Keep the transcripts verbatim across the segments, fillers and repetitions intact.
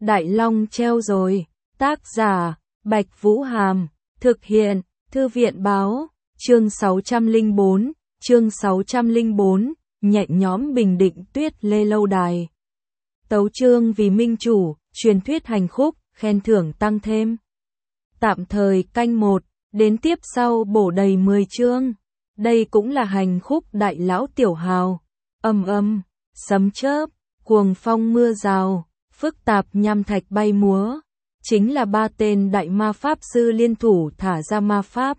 Đại Long treo rồi. Tác giả, Bạch Vũ Hàm. Thực hiện, Thư viện báo. Chương sáu trăm lẻ bốn, chương sáu trăm lẻ bốn, nhẹ nhõm bình định tuyết lê lâu đài. Tấu chương vì minh chủ, truyền thuyết hành khúc, khen thưởng tăng thêm. Tạm thời canh một, đến tiếp sau bổ đầy mười chương. Đây cũng là hành khúc đại lão tiểu hào. Âm âm, sấm chớp, cuồng phong mưa rào, phức tạp nham thạch bay múa. Chính là ba tên đại ma pháp sư liên thủ thả ra ma pháp.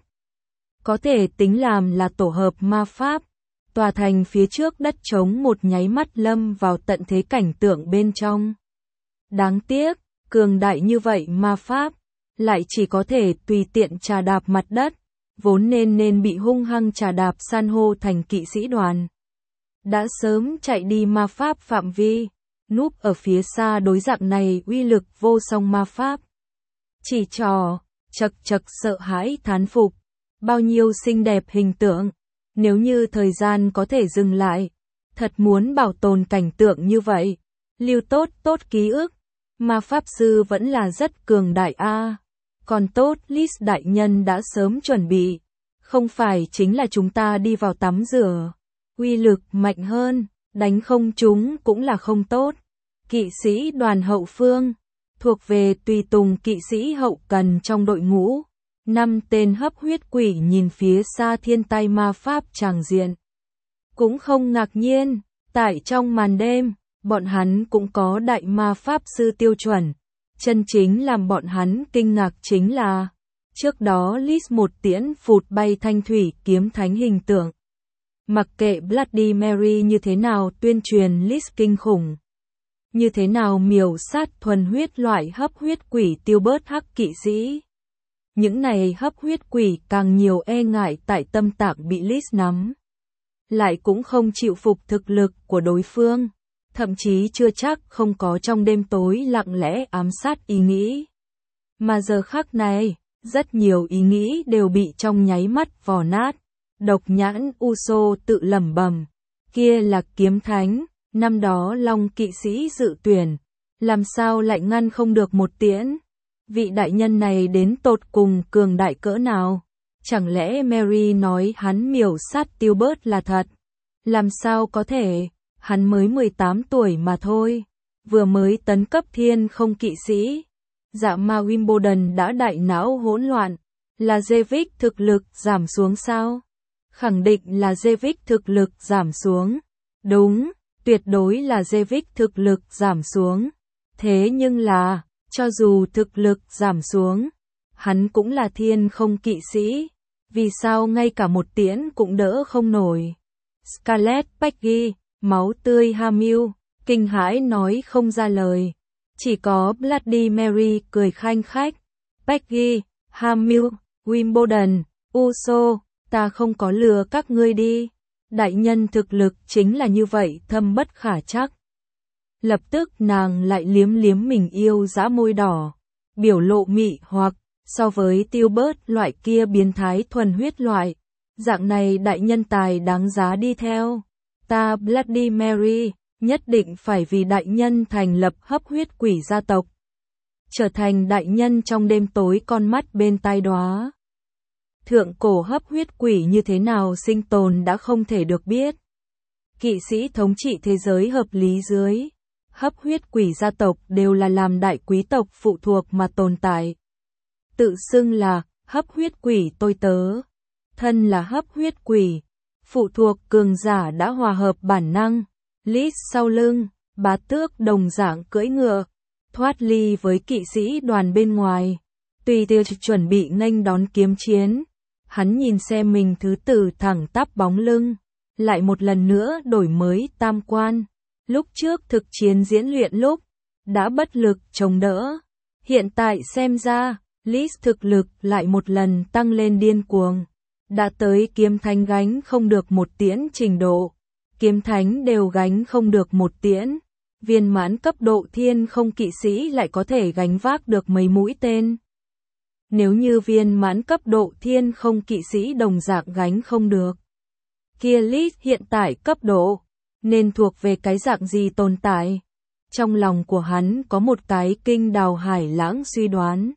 Có thể tính làm là tổ hợp ma pháp. Tòa thành phía trước đất trống một nháy mắt lâm vào tận thế cảnh tượng bên trong. Đáng tiếc, cường đại như vậy ma pháp, lại chỉ có thể tùy tiện trà đạp mặt đất, vốn nên nên bị hung hăng trà đạp san hô thành kỵ sĩ đoàn. Đã sớm chạy đi ma pháp phạm vi, núp ở phía xa đối dạng này uy lực vô song ma pháp. Chỉ trò, chật chật sợ hãi thán phục, bao nhiêu xinh đẹp hình tượng, nếu như thời gian có thể dừng lại, thật muốn bảo tồn cảnh tượng như vậy, lưu tốt tốt ký ức, ma pháp sư vẫn là rất cường đại a. Còn tốt Lis đại nhân đã sớm chuẩn bị, không phải chính là chúng ta đi vào tắm rửa, uy lực mạnh hơn, đánh không chúng cũng là không tốt. Kỵ sĩ đoàn hậu phương, thuộc về tùy tùng kỵ sĩ hậu cần trong đội ngũ. Năm tên hấp huyết quỷ nhìn phía xa thiên tai ma pháp tràng diện. Cũng không ngạc nhiên, tại trong màn đêm, bọn hắn cũng có đại ma pháp sư tiêu chuẩn. Chân chính làm bọn hắn kinh ngạc chính là, trước đó Lis một tiễn phụt bay thanh thủy kiếm thánh hình tượng. Mặc kệ Bloody Mary như thế nào tuyên truyền Lis kinh khủng, như thế nào miểu sát thuần huyết loại hấp huyết quỷ tiêu bớt hắc kỵ sĩ. Những này hấp huyết quỷ càng nhiều e ngại tại tâm tạng bị Lis nắm. Lại cũng không chịu phục thực lực của đối phương, thậm chí chưa chắc không có trong đêm tối lặng lẽ ám sát ý nghĩ. Mà giờ khắc này, rất nhiều ý nghĩ đều bị trong nháy mắt vò nát. Độc nhãn Uso tự lẩm bẩm, kia là kiếm thánh, năm đó Long kỵ sĩ dự tuyển, làm sao lại ngăn không được một tiễn. Vị đại nhân này đến tột cùng cường đại cỡ nào? Chẳng lẽ Mary nói hắn miểu sát tiêu bớt là thật? Làm sao có thể? Hắn mới mười tám tuổi mà thôi. Vừa mới tấn cấp thiên không kỵ sĩ. Dạ ma Wimbledon đã đại não hỗn loạn. Là Jevic thực lực giảm xuống sao? Khẳng định là Jevic thực lực giảm xuống. Đúng, tuyệt đối là Jevic thực lực giảm xuống. Thế nhưng là, cho dù thực lực giảm xuống, hắn cũng là thiên không kỵ sĩ, vì sao ngay cả một tiễn cũng đỡ không nổi. Scarlet Peggy, máu tươi Hamil, kinh hãi nói không ra lời. Chỉ có Bloody Mary cười khanh khách. Peggy, Hamil, Wimbledon, Uso, ta không có lừa các ngươi đi. Đại nhân thực lực chính là như vậy thâm bất khả trắc. Lập tức nàng lại liếm liếm mình yêu dã môi đỏ, biểu lộ mị hoặc, so với tiêu bớt loại kia biến thái thuần huyết loại, dạng này đại nhân tài đáng giá đi theo. Ta Bloody Mary, nhất định phải vì đại nhân thành lập hấp huyết quỷ gia tộc. Trở thành đại nhân trong đêm tối con mắt bên tai đóa. Thượng cổ hấp huyết quỷ như thế nào sinh tồn đã không thể được biết. Kỵ sĩ thống trị thế giới hợp lý dưới. Hấp huyết quỷ gia tộc đều là làm đại quý tộc phụ thuộc mà tồn tại. Tự xưng là hấp huyết quỷ tôi tớ. Thân là hấp huyết quỷ. Phụ thuộc cường giả đã hòa hợp bản năng. Lis sau lưng, bá tước đồng dạng cưỡi ngựa. Thoát ly với kỵ sĩ đoàn bên ngoài. Tùy tiêu chuẩn bị nghênh đón kiếm chiến. Hắn nhìn xem mình thứ tử thẳng tắp bóng lưng. Lại một lần nữa đổi mới tam quan. Lúc trước thực chiến diễn luyện lúc, đã bất lực chống đỡ. Hiện tại xem ra, Lis thực lực lại một lần tăng lên điên cuồng. Đã tới kiếm thánh gánh không được một tiễn trình độ. Kiếm thánh đều gánh không được một tiễn. Viên mãn cấp độ thiên không kỵ sĩ lại có thể gánh vác được mấy mũi tên. Nếu như viên mãn cấp độ thiên không kỵ sĩ đồng dạng gánh không được. Kia Lis hiện tại cấp độ. Nên thuộc về cái dạng gì tồn tại? Trong lòng của hắn có một cái kinh đào hải lãng suy đoán.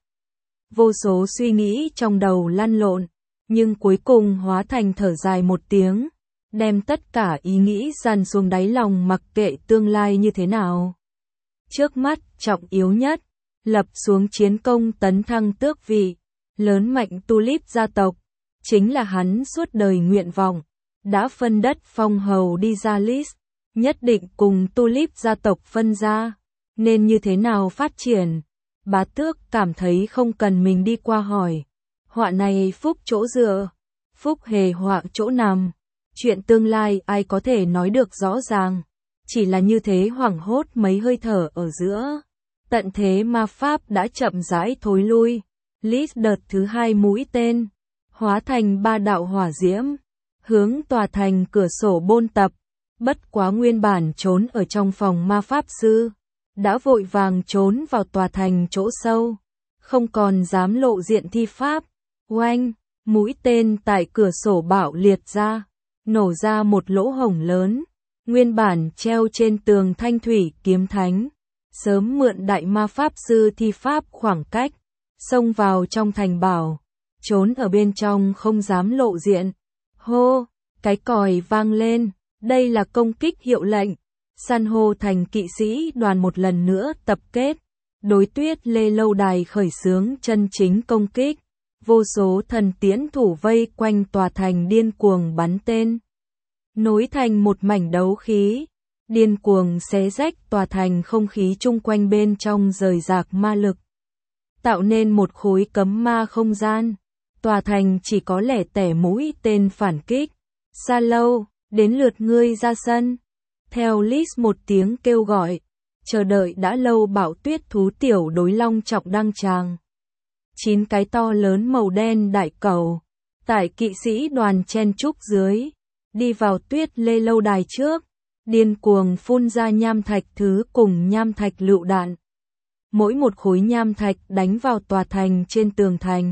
Vô số suy nghĩ trong đầu lăn lộn, nhưng cuối cùng hóa thành thở dài một tiếng, đem tất cả ý nghĩ dàn xuống đáy lòng mặc kệ tương lai như thế nào. Trước mắt, trọng yếu nhất, lập xuống chiến công tấn thăng tước vị, lớn mạnh Tulip gia tộc, chính là hắn suốt đời nguyện vọng, đã phân đất phong hầu đi ra list, nhất định cùng Tulip gia tộc phân ra, nên như thế nào phát triển. Bá tước cảm thấy không cần mình đi qua hỏi, họa này phúc chỗ dựa, phúc hề họa chỗ nằm, chuyện tương lai ai có thể nói được rõ ràng, chỉ là như thế hoảng hốt mấy hơi thở ở giữa. Tận thế ma pháp đã chậm rãi thối lui, list đợt thứ hai mũi tên, hóa thành ba đạo hỏa diễm, hướng tòa thành cửa sổ bôn tập, bất quá nguyên bản trốn ở trong phòng ma pháp sư, đã vội vàng trốn vào tòa thành chỗ sâu, không còn dám lộ diện thi pháp. Oanh, mũi tên tại cửa sổ bạo liệt ra, nổ ra một lỗ hổng lớn, nguyên bản treo trên tường thanh thủy kiếm thánh, sớm mượn đại ma pháp sư thi pháp khoảng cách, xông vào trong thành bảo, trốn ở bên trong không dám lộ diện. Hô, cái còi vang lên, đây là công kích hiệu lệnh. San hô thành kỵ sĩ đoàn một lần nữa tập kết, đối Tuyết Lê lâu đài khởi xướng chân chính công kích, vô số thần tiễn thủ vây quanh tòa thành điên cuồng bắn tên, nối thành một mảnh đấu khí, điên cuồng xé rách tòa thành, không khí chung quanh bên trong rời rạc ma lực, tạo nên một khối cấm ma không gian, tòa thành chỉ có lẻ tẻ mũi tên phản kích. Sa Lâu, đến lượt ngươi ra sân. Theo list một tiếng kêu gọi, chờ đợi đã lâu bão tuyết thú tiểu đối long trọng đăng tràng. Chín cái to lớn màu đen đại cầu, tại kỵ sĩ đoàn chen trúc dưới, đi vào Tuyết Lê lâu đài trước, điên cuồng phun ra nham thạch thứ cùng nham thạch lựu đạn. Mỗi một khối nham thạch đánh vào tòa thành trên tường thành,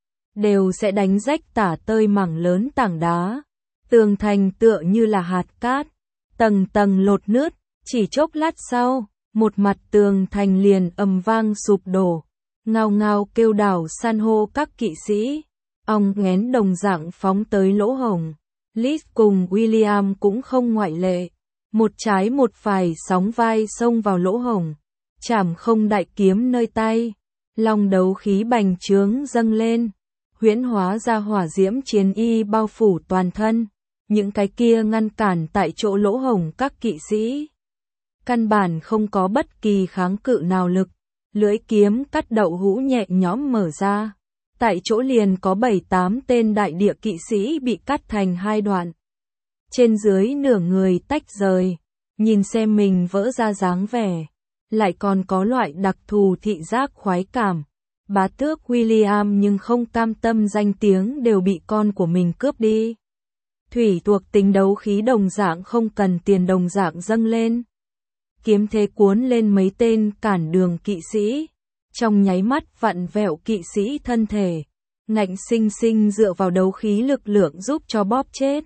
đều sẽ đánh rách tả tơi mảng lớn tảng đá. Tường thành tựa như là hạt cát, tầng tầng lột nứt, chỉ chốc lát sau, một mặt tường thành liền ầm vang sụp đổ, ngao ngao kêu đảo san hô các kỵ sĩ, ong nghén đồng dạng phóng tới lỗ hổng. Liz cùng William cũng không ngoại lệ, một trái một phải sóng vai xông vào lỗ hổng, chảm không đại kiếm nơi tay, long đấu khí bành trướng dâng lên, huyễn hóa ra hỏa diễm chiến y bao phủ toàn thân. Những cái kia ngăn cản tại chỗ lỗ hổng các kỵ sĩ, căn bản không có bất kỳ kháng cự nào lực, lưỡi kiếm cắt đậu hũ nhẹ nhõm mở ra, tại chỗ liền có bảy tám tên đại địa kỵ sĩ bị cắt thành hai đoạn, trên dưới nửa người tách rời, nhìn xem mình vỡ ra dáng vẻ, lại còn có loại đặc thù thị giác khoái cảm. Bá tước William nhưng không cam tâm danh tiếng đều bị con của mình cướp đi. Thủy thuộc tính đấu khí đồng dạng không cần tiền đồng dạng dâng lên. Kiếm thế cuốn lên mấy tên cản đường kỵ sĩ. Trong nháy mắt vặn vẹo kỵ sĩ thân thể. Ngạnh sinh sinh dựa vào đấu khí lực lượng giúp cho bóp chết.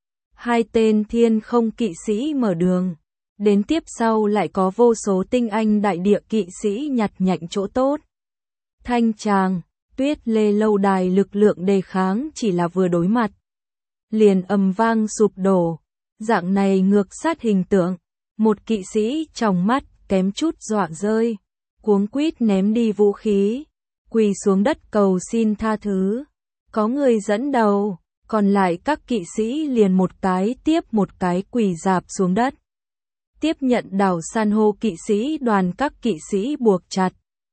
Hai tên thiên không kỵ sĩ mở đường. Đến tiếp sau lại có vô số tinh anh đại địa kỵ sĩ nhặt nhạnh chỗ tốt. Thanh tràng, Tuyết Lê lâu đài lực lượng đề kháng chỉ là vừa đối mặt, liền ầm vang sụp đổ. Dạng này ngược sát hình tượng, một kỵ sĩ trong mắt kém chút dọa rơi, cuống quýt ném đi vũ khí, quỳ xuống đất cầu xin tha thứ. Có người dẫn đầu, còn lại các kỵ sĩ liền một cái tiếp một cái quỳ rạp xuống đất. Tiếp nhận đảo san hô kỵ sĩ đoàn, các kỵ sĩ buộc chặt.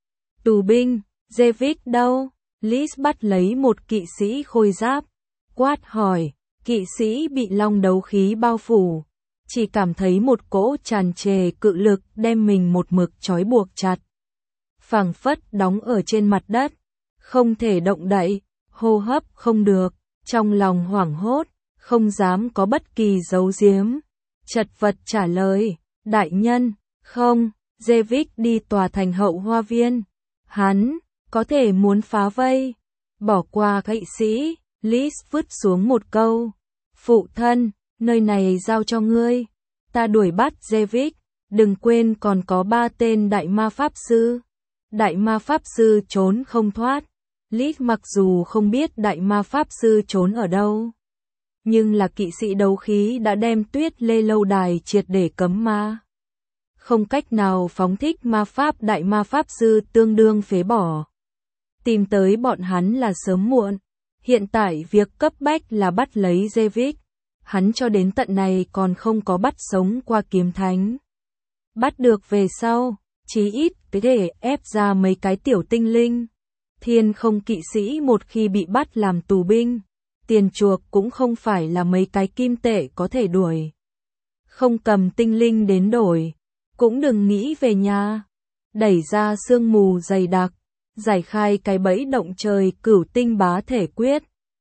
Tù binh, David đâu? Liz bắt lấy một kỵ sĩ khôi giáp, quát hỏi. Kỵ sĩ bị long đấu khí bao phủ, chỉ cảm thấy một cỗ tràn trề cự lực đem mình một mực trói buộc chặt, phảng phất đóng ở trên mặt đất, không thể động đậy, hô hấp không được, trong lòng hoảng hốt, không dám có bất kỳ giấu giếm, chật vật trả lời, đại nhân, không, David đi tòa thành hậu hoa viên, hắn có thể muốn phá vây, bỏ qua kỵ sĩ. Liz vứt xuống một câu, phụ thân, nơi này giao cho ngươi, ta đuổi bắt David, Đừng quên còn có ba tên đại ma pháp sư. Đại ma pháp sư trốn không thoát. Lít mặc dù không biết đại ma pháp sư trốn ở đâu, nhưng là kỵ sĩ đấu khí đã đem Tuyết Lê lâu đài triệt để cấm ma. Không cách nào phóng thích ma pháp, đại ma pháp sư tương đương phế bỏ. Tìm tới bọn hắn là sớm muộn. Hiện tại việc cấp bách là bắt lấy Jevic. Hắn cho đến tận này còn không có bắt sống qua kiếm thánh. Bắt được về sau, chí ít có thể ép ra mấy cái tiểu tinh linh. Thiên không kỵ sĩ một khi bị bắt làm tù binh, tiền chuộc cũng không phải là mấy cái kim tệ có thể đuổi. Không cầm tinh linh đến đổi, cũng đừng nghĩ về nhà. Đẩy ra sương mù dày đặc, giải khai cái bẫy động trời cửu tinh bá thể quyết.